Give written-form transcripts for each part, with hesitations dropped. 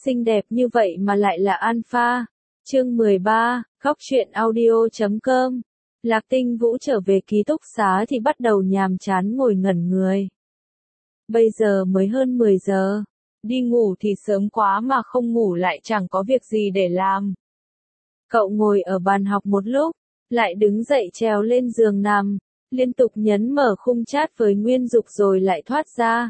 xinh đẹp như vậy mà lại là alpha. Chương 13, Góc truyện audio.com. Lạc Tinh Vũ trở về ký túc xá thì bắt đầu nhàm chán ngồi ngẩn người. Bây giờ mới hơn 10 giờ. Đi ngủ thì sớm quá mà không ngủ lại chẳng có việc gì để làm. Cậu ngồi ở bàn học một lúc, lại đứng dậy trèo lên giường nằm, liên tục nhấn mở khung chat với Nguyên Dục rồi lại thoát ra.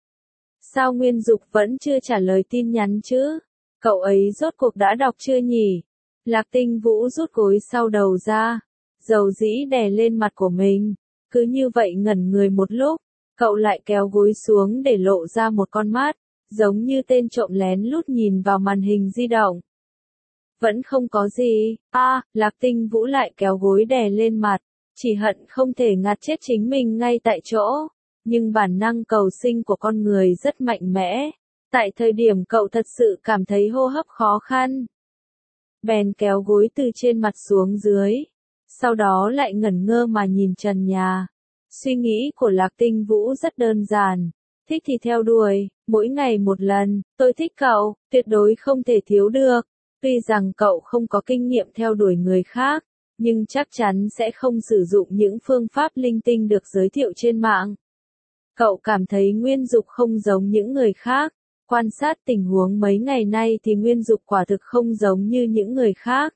Sao Nguyên Dục vẫn chưa trả lời tin nhắn chứ? Cậu ấy rốt cuộc đã đọc chưa nhỉ? Lạc Tinh Vũ rút gối sau đầu ra, dầu dĩ đè lên mặt của mình. Cứ như vậy ngẩn người một lúc, cậu lại kéo gối xuống để lộ ra một con mắt, giống như tên trộm lén lút nhìn vào màn hình di động. Vẫn không có gì. Lạc Tinh Vũ lại kéo gối đè lên mặt, chỉ hận không thể ngạt chết chính mình ngay tại chỗ. Nhưng bản năng cầu sinh của con người rất mạnh mẽ. Tại thời điểm cậu thật sự cảm thấy hô hấp khó khăn, bèn kéo gối từ trên mặt xuống dưới. Sau đó lại ngẩn ngơ mà nhìn trần nhà. Suy nghĩ của Lạc Tinh Vũ rất đơn giản. Thích thì theo đuổi, mỗi ngày một lần, tôi thích cậu, tuyệt đối không thể thiếu được. Tuy rằng cậu không có kinh nghiệm theo đuổi người khác, nhưng chắc chắn sẽ không sử dụng những phương pháp linh tinh được giới thiệu trên mạng. Cậu cảm thấy Nguyên Dục không giống những người khác. Quan sát tình huống mấy ngày nay thì Nguyên Dục quả thực không giống như những người khác.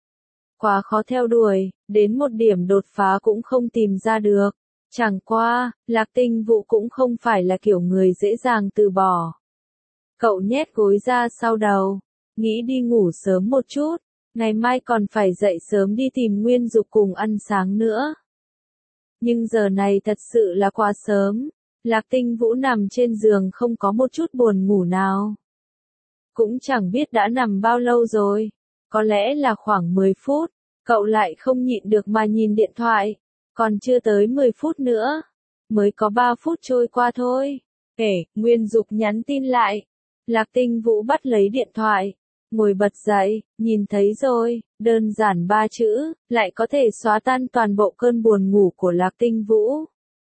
Quá khó theo đuổi, đến một điểm đột phá cũng không tìm ra được. Chẳng qua, Lạc Tinh Vũ cũng không phải là kiểu người dễ dàng từ bỏ. Cậu nhét gối ra sau đầu, nghĩ đi ngủ sớm một chút, ngày mai còn phải dậy sớm đi tìm Nguyên Dục cùng ăn sáng nữa. Nhưng giờ này thật sự là quá sớm. Lạc Tinh Vũ nằm trên giường không có một chút buồn ngủ nào. Cũng chẳng biết đã nằm bao lâu rồi. Có lẽ là khoảng 10 phút. Cậu lại không nhịn được mà nhìn điện thoại. Còn chưa tới 10 phút nữa. Mới có 3 phút trôi qua thôi. Nguyên Dục nhắn tin lại. Lạc Tinh Vũ bắt lấy điện thoại. Ngồi bật dậy, nhìn thấy rồi. Đơn giản 3 chữ, lại có thể xóa tan toàn bộ cơn buồn ngủ của Lạc Tinh Vũ.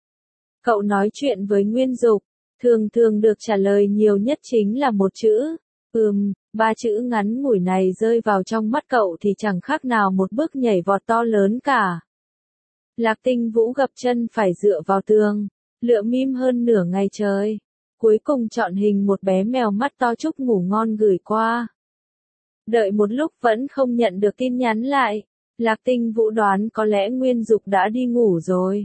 Cậu nói chuyện với Nguyên Dục, thường thường được trả lời nhiều nhất chính là một chữ. 3 chữ ngắn ngủi này rơi vào trong mắt cậu thì chẳng khác nào một bước nhảy vọt to lớn cả. Lạc Tinh Vũ gập chân phải dựa vào tường, lựa mím hơn nửa ngày trời. Cuối cùng chọn hình một bé mèo mắt to chúc ngủ ngon gửi qua. Đợi một lúc vẫn không nhận được tin nhắn lại. Lạc Tinh Vũ đoán có lẽ Nguyên Dục đã đi ngủ rồi.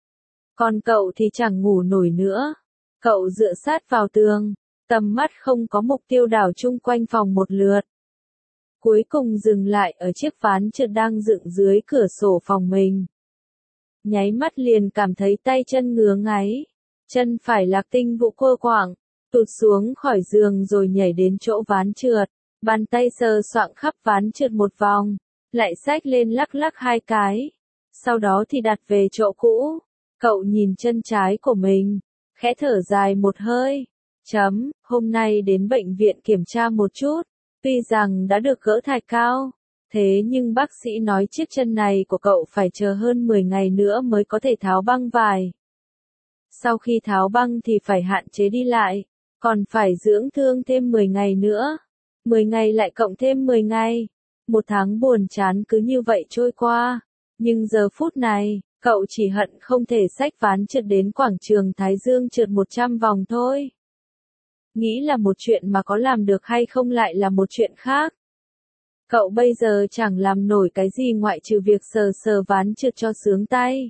Còn cậu thì chẳng ngủ nổi nữa. Cậu dựa sát vào tường, tầm mắt không có mục tiêu đảo chung quanh phòng một lượt. Cuối cùng dừng lại ở chiếc ván trượt đang dựng dưới cửa sổ phòng mình. Nháy mắt liền cảm thấy tay chân ngứa ngáy. Chân phải Lạc Tinh Vũ quơ quạng, tụt xuống khỏi giường rồi nhảy đến chỗ ván trượt. Bàn tay sờ soạng khắp ván trượt một vòng, lại xách lên lắc lắc 2 cái. Sau đó thì đặt về chỗ cũ. Cậu nhìn chân trái của mình, khẽ thở dài một hơi. Hôm nay đến bệnh viện kiểm tra một chút, tuy rằng đã được gỡ thạch cao, thế nhưng bác sĩ nói chiếc chân này của cậu phải chờ hơn 10 ngày nữa mới có thể tháo băng vải. Sau khi tháo băng thì phải hạn chế đi lại, còn phải dưỡng thương thêm 10 ngày nữa. 10 ngày lại cộng thêm 10 ngày. 1 tháng buồn chán cứ như vậy trôi qua. Nhưng giờ phút này, cậu chỉ hận không thể xách ván trượt đến quảng trường Thái Dương trượt 100 vòng thôi. Nghĩ là một chuyện mà có làm được hay không lại là một chuyện khác. Cậu bây giờ chẳng làm nổi cái gì ngoại trừ việc sờ sờ ván trượt cho sướng tay.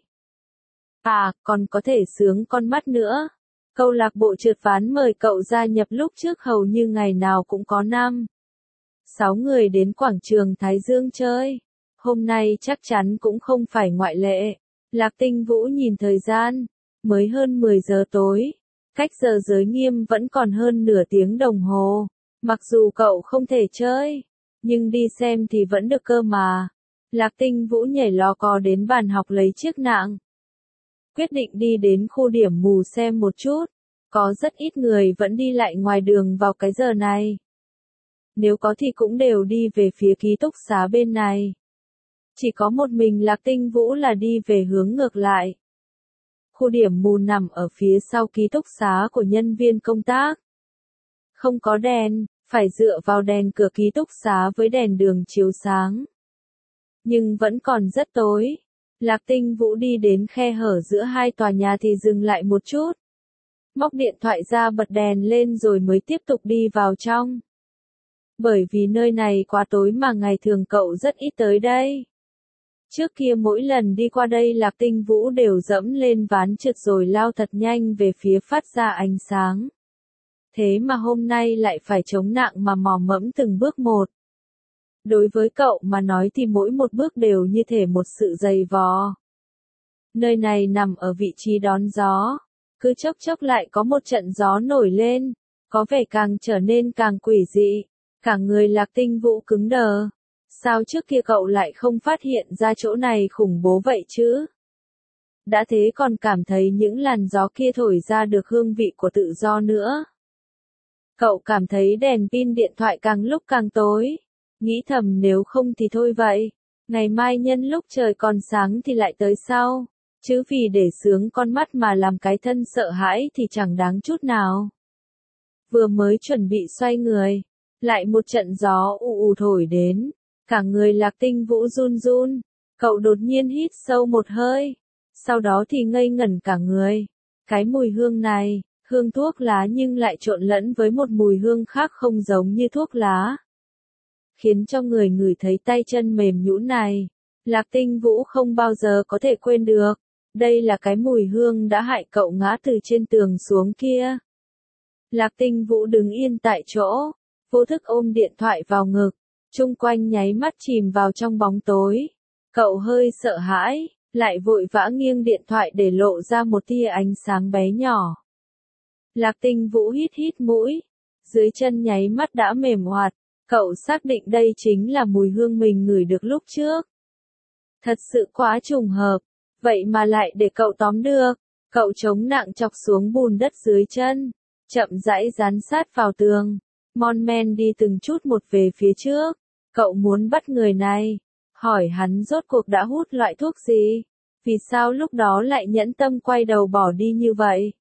Còn có thể sướng con mắt nữa. Câu lạc bộ trượt ván mời cậu gia nhập lúc trước hầu như ngày nào cũng có 5-6 người đến quảng trường Thái Dương chơi. Hôm nay chắc chắn cũng không phải ngoại lệ. Lạc Tinh Vũ nhìn thời gian, mới hơn 10 giờ tối. Cách giờ giới nghiêm vẫn còn hơn nửa tiếng đồng hồ. Mặc dù cậu không thể chơi, nhưng đi xem thì vẫn được cơ mà. Lạc Tinh Vũ nhảy lò cò đến bàn học lấy chiếc nạng. Quyết định đi đến khu điểm mù xem một chút. Có rất ít người vẫn đi lại ngoài đường vào cái giờ này. Nếu có thì cũng đều đi về phía ký túc xá bên này. Chỉ có một mình Lạc Tinh Vũ là đi về hướng ngược lại. Khu điểm mù nằm ở phía sau ký túc xá của nhân viên công tác. Không có đèn, phải dựa vào đèn cửa ký túc xá với đèn đường chiếu sáng. Nhưng vẫn còn rất tối. Lạc Tinh Vũ đi đến khe hở giữa hai tòa nhà thì dừng lại một chút. Móc điện thoại ra bật đèn lên rồi mới tiếp tục đi vào trong. Bởi vì nơi này quá tối mà ngày thường cậu rất ít tới đây. Trước kia mỗi lần đi qua đây Lạc Tinh Vũ đều dẫm lên ván trượt rồi lao thật nhanh về phía phát ra ánh sáng. Thế mà hôm nay lại phải chống nặng mà mò mẫm từng bước một. Đối với cậu mà nói thì mỗi một bước đều như thể một sự dày vò. Nơi này nằm ở vị trí đón gió. Cứ chốc chốc lại có một trận gió nổi lên, có vẻ càng trở nên càng quỷ dị. Cả người Lạc Tinh Vũ cứng đờ. Sao trước kia cậu lại không phát hiện ra chỗ này khủng bố vậy chứ? Đã thế còn cảm thấy những làn gió kia thổi ra được hương vị của tự do nữa. Cậu cảm thấy đèn pin điện thoại càng lúc càng tối. Nghĩ thầm nếu không thì thôi vậy. Ngày mai nhân lúc trời còn sáng thì lại tới sau. Chứ vì để sướng con mắt mà làm cái thân sợ hãi thì chẳng đáng chút nào. Vừa mới chuẩn bị xoay người. Lại một trận gió ù ù thổi đến. Cả người Lạc Tinh Vũ run run. Cậu đột nhiên hít sâu một hơi. Sau đó thì ngây ngẩn cả người. Cái mùi hương này, hương thuốc lá nhưng lại trộn lẫn với một mùi hương khác không giống như thuốc lá. Khiến cho người ngửi thấy tay chân mềm nhũn này. Lạc Tinh Vũ không bao giờ có thể quên được. Đây là cái mùi hương đã hại cậu ngã từ trên tường xuống kia. Lạc Tinh Vũ đứng yên tại chỗ. Vô thức ôm điện thoại vào ngực. Chung quanh nháy mắt chìm vào trong bóng tối. Cậu hơi sợ hãi, lại vội vã nghiêng điện thoại để lộ ra một tia ánh sáng bé nhỏ. Lạc Tinh Vũ hít hít mũi. Dưới chân nháy mắt đã mềm hoạt. Cậu xác định đây chính là mùi hương mình ngửi được lúc trước. Thật sự quá trùng hợp. Vậy mà lại để cậu tóm được. Cậu chống nặng chọc xuống bùn đất dưới chân. Chậm rãi dán sát vào tường. Mon men đi từng chút một về phía trước. Cậu muốn bắt người này. Hỏi hắn rốt cuộc đã hút loại thuốc gì. Vì sao lúc đó lại nhẫn tâm quay đầu bỏ đi như vậy.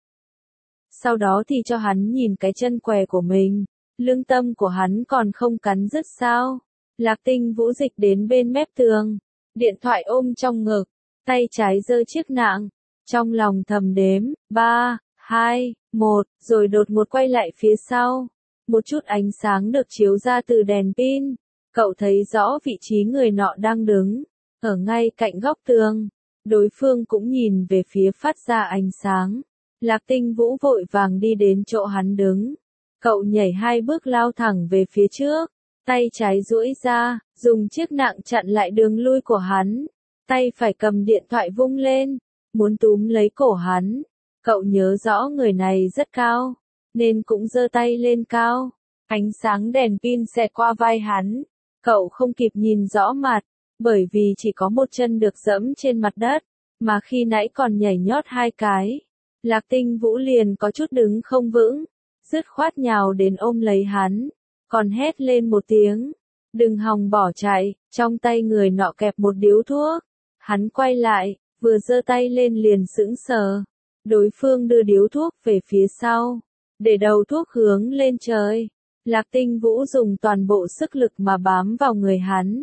Sau đó thì cho hắn nhìn cái chân què của mình. Lương tâm của hắn còn không cắn rứt sao. Lạc Tinh Vũ dịch đến bên mép tường. Điện thoại ôm trong ngực. Tay trái giơ chiếc nạng. Trong lòng thầm đếm. 3, 2, 1. Rồi đột ngột quay lại phía sau. Một chút ánh sáng được chiếu ra từ đèn pin. Cậu thấy rõ vị trí người nọ đang đứng. Ở ngay cạnh góc tường. Đối phương cũng nhìn về phía phát ra ánh sáng. Lạc Tinh Vũ vội vàng đi đến chỗ hắn đứng. Cậu nhảy 2 bước lao thẳng về phía trước. Tay trái duỗi ra, dùng chiếc nạng chặn lại đường lui của hắn. Tay phải cầm điện thoại vung lên. Muốn túm lấy cổ hắn. Cậu nhớ rõ người này rất cao. Nên cũng giơ tay lên cao. Ánh sáng đèn pin xẹt qua vai hắn. Cậu không kịp nhìn rõ mặt. Bởi vì chỉ có một chân được dẫm trên mặt đất. Mà khi nãy còn nhảy nhót 2 cái. Lạc Tinh Vũ liền có chút đứng không vững. Dứt khoát nhào đến ôm lấy hắn. Còn hét lên một tiếng. Đừng hòng bỏ chạy. Trong tay người nọ kẹp một điếu thuốc. Hắn quay lại. Vừa giơ tay lên liền sững sờ. Đối phương đưa điếu thuốc về phía sau. Để đầu thuốc hướng lên trời. Lạc Tinh Vũ dùng toàn bộ sức lực mà bám vào người hắn.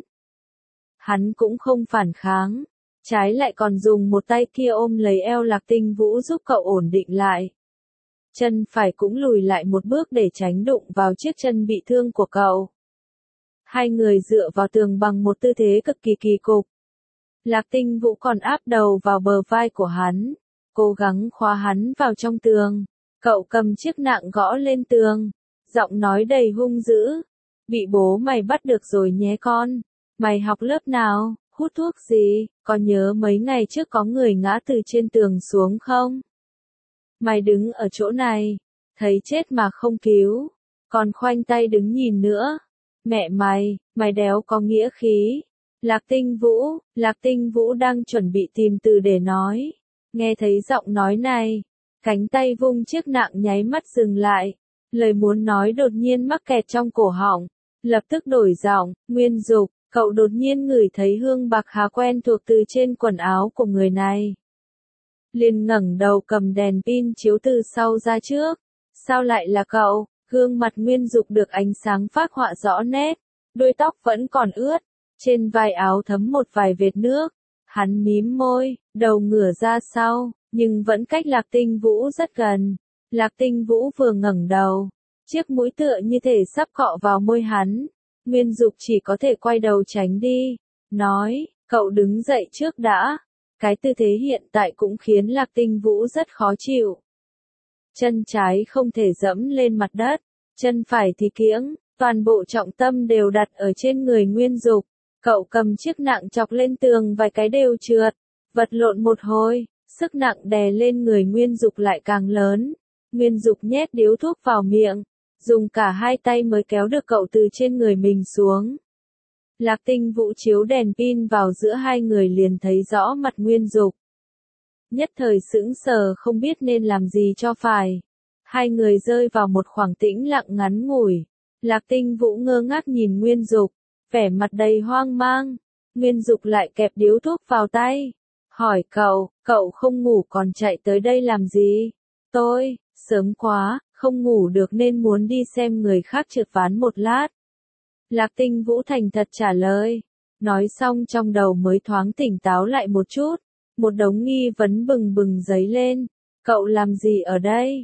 Hắn cũng không phản kháng. Trái lại còn dùng một tay kia ôm lấy eo Lạc Tinh Vũ giúp cậu ổn định lại. Chân phải cũng lùi lại một bước để tránh đụng vào chiếc chân bị thương của cậu. Hai người dựa vào tường bằng một tư thế cực kỳ kỳ cục. Lạc Tinh Vũ còn áp đầu vào bờ vai của hắn. Cố gắng khóa hắn vào trong tường. Cậu cầm chiếc nạng gõ lên tường. Giọng nói đầy hung dữ. Bị bố mày bắt được rồi nhé con. Mày học lớp nào, hút thuốc gì, có nhớ mấy ngày trước có người ngã từ trên tường xuống không? Mày đứng ở chỗ này, thấy chết mà không cứu. Còn khoanh tay đứng nhìn nữa. Mẹ mày đéo có nghĩa khí. Lạc Tinh Vũ đang chuẩn bị tìm từ để nói. Nghe thấy giọng nói này. Cánh tay vung chiếc nạng nháy mắt dừng lại. Lời muốn nói đột nhiên mắc kẹt trong cổ họng. Lập tức đổi giọng, Nguyên Dục, cậu đột nhiên ngửi thấy hương bạc hà quen thuộc từ trên quần áo của người này. Liền ngẩng đầu cầm đèn pin chiếu từ sau ra trước. Sao lại là cậu? Gương mặt Nguyên Dục được ánh sáng phác họa rõ nét, đuôi tóc vẫn còn ướt, trên vai áo thấm một vài vệt nước. Hắn mím môi, đầu ngửa ra sau, nhưng vẫn cách Lạc Tinh Vũ rất gần. Lạc Tinh Vũ vừa ngẩng đầu, chiếc mũi tựa như thể sắp cọ vào môi hắn. Nguyên Dục chỉ có thể quay đầu tránh đi, nói, cậu đứng dậy trước đã. Cái tư thế hiện tại cũng khiến Lạc Tinh Vũ rất khó chịu. Chân trái không thể dẫm lên mặt đất, chân phải thì kiễng, toàn bộ trọng tâm đều đặt ở trên người Nguyên Dục. Cậu cầm chiếc nạng chọc lên tường vài cái đều trượt, vật lộn một hồi, sức nặng đè lên người Nguyên Dục lại càng lớn. Nguyên Dục nhét điếu thuốc vào miệng, dùng cả hai tay mới kéo được cậu từ trên người mình xuống. Lạc Tinh Vũ chiếu đèn pin vào giữa hai người liền thấy rõ mặt Nguyên Dục. Nhất thời sững sờ không biết nên làm gì cho phải. Hai người rơi vào một khoảng tĩnh lặng ngắn ngủi. Lạc Tinh Vũ ngơ ngác nhìn Nguyên Dục, vẻ mặt đầy hoang mang. Nguyên Dục lại kẹp điếu thuốc vào tay. Hỏi cậu không ngủ còn chạy tới đây làm gì? Tôi, sớm quá, không ngủ được nên muốn đi xem người khác trượt ván một lát. Lạc Tinh Vũ thành thật trả lời. Nói xong trong đầu mới thoáng tỉnh táo lại một chút. Một đống nghi vấn bừng bừng dấy lên. Cậu làm gì ở đây?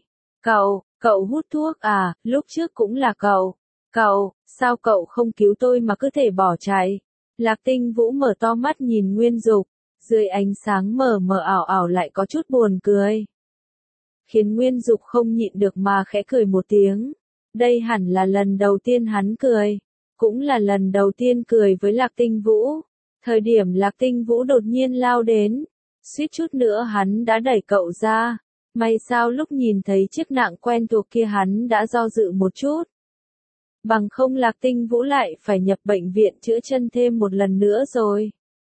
Cậu hút thuốc à, lúc trước cũng là cậu. Sao cậu không cứu tôi mà cứ thể bỏ chạy? Lạc Tinh Vũ mở to mắt nhìn Nguyên Dục, dưới ánh sáng mờ mờ ảo ảo lại có chút buồn cười. Khiến Nguyên Dục không nhịn được mà khẽ cười một tiếng. Đây hẳn là lần đầu tiên hắn cười, cũng là lần đầu tiên cười với Lạc Tinh Vũ. Thời điểm Lạc Tinh Vũ đột nhiên lao đến, suýt chút nữa hắn đã đẩy cậu ra. May sao lúc nhìn thấy chiếc nạng quen thuộc kia hắn đã do dự một chút. Bằng không Lạc Tinh Vũ lại phải nhập bệnh viện chữa chân thêm một lần nữa rồi.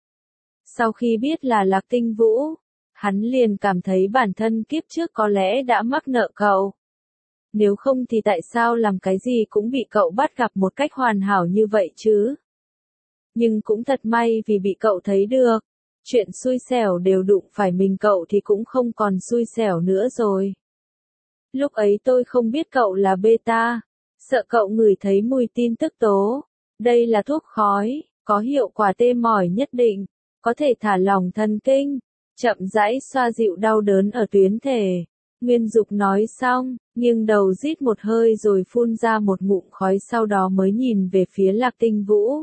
Sau khi biết là Lạc Tinh Vũ, hắn liền cảm thấy bản thân kiếp trước có lẽ đã mắc nợ cậu. Nếu không thì tại sao làm cái gì cũng bị cậu bắt gặp một cách hoàn hảo như vậy chứ? Nhưng cũng thật may vì bị cậu thấy được. Chuyện xui xẻo đều đụng phải mình cậu thì cũng không còn xui xẻo nữa rồi. Lúc ấy tôi không biết cậu là beta, sợ cậu ngửi thấy mùi tin tức tố. Đây là thuốc khói, có hiệu quả tê mỏi nhất định, có thể thả lỏng thần kinh, chậm rãi xoa dịu đau đớn ở tuyến thể. Nguyên Dục nói xong, nghiêng đầu rít một hơi rồi phun ra một ngụm khói sau đó mới nhìn về phía Lạc Tinh Vũ.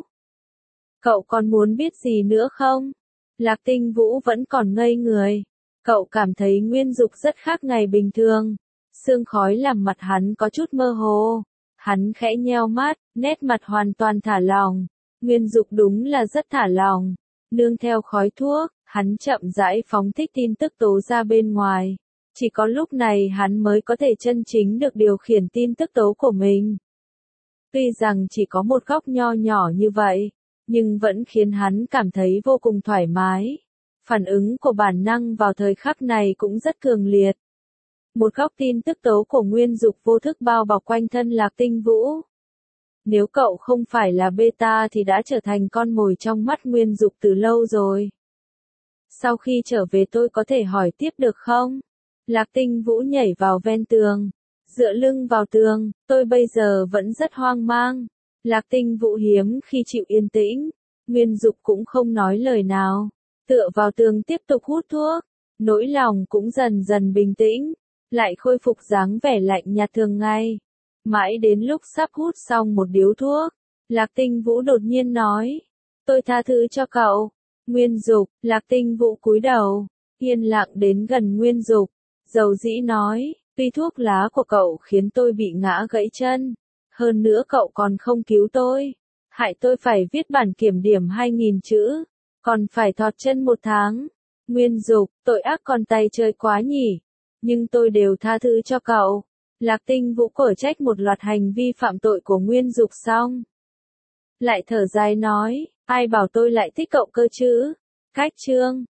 Cậu còn muốn biết gì nữa không? Lạc Tinh Vũ vẫn còn ngây người. Cậu cảm thấy Nguyên Dục rất khác ngày bình thường. Sương khói làm mặt hắn có chút mơ hồ. Hắn khẽ nheo mắt, nét mặt hoàn toàn thả lỏng. Nguyên Dục đúng là rất thả lỏng. Nương theo khói thuốc, hắn chậm rãi phóng thích tin tức tố ra bên ngoài. Chỉ có lúc này hắn mới có thể chân chính được điều khiển tin tức tố của mình. Tuy rằng chỉ có một góc nho nhỏ như vậy, nhưng vẫn khiến hắn cảm thấy vô cùng thoải mái. Phản ứng của bản năng vào thời khắc này cũng rất cường liệt. Một góc tin tức tố của Nguyên Dục vô thức bao bọc quanh thân Lạc Tinh Vũ. Nếu cậu không phải là beta thì đã trở thành con mồi trong mắt Nguyên Dục từ lâu rồi. Sau khi trở về tôi có thể hỏi tiếp được không? Lạc Tinh Vũ nhảy vào ven tường, dựa lưng vào tường, tôi bây giờ vẫn rất hoang mang. Lạc Tinh Vũ hiếm khi chịu yên tĩnh, Nguyên Dục cũng không nói lời nào, tựa vào tường tiếp tục hút thuốc, nỗi lòng cũng dần dần bình tĩnh, lại khôi phục dáng vẻ lạnh nhạt thường ngày. Mãi đến lúc sắp hút xong một điếu thuốc, Lạc Tinh Vũ đột nhiên nói, tôi tha thứ cho cậu. Nguyên Dục, Lạc Tinh Vũ cúi đầu, yên lặng đến gần Nguyên Dục, dầu dĩ nói, tuy thuốc lá của cậu khiến tôi bị ngã gãy chân, hơn nữa cậu còn không cứu tôi, hại tôi phải viết bản kiểm điểm 2000 chữ, còn phải thọt chân 1 tháng. Nguyên Dục, tội ác còn tay chơi quá nhỉ, nhưng tôi đều tha thứ cho cậu. Lạc Tinh Vũ cở trách một loạt hành vi phạm tội của Nguyên Dục xong, lại thở dài nói, ai bảo tôi lại thích cậu cơ chứ? Cách chương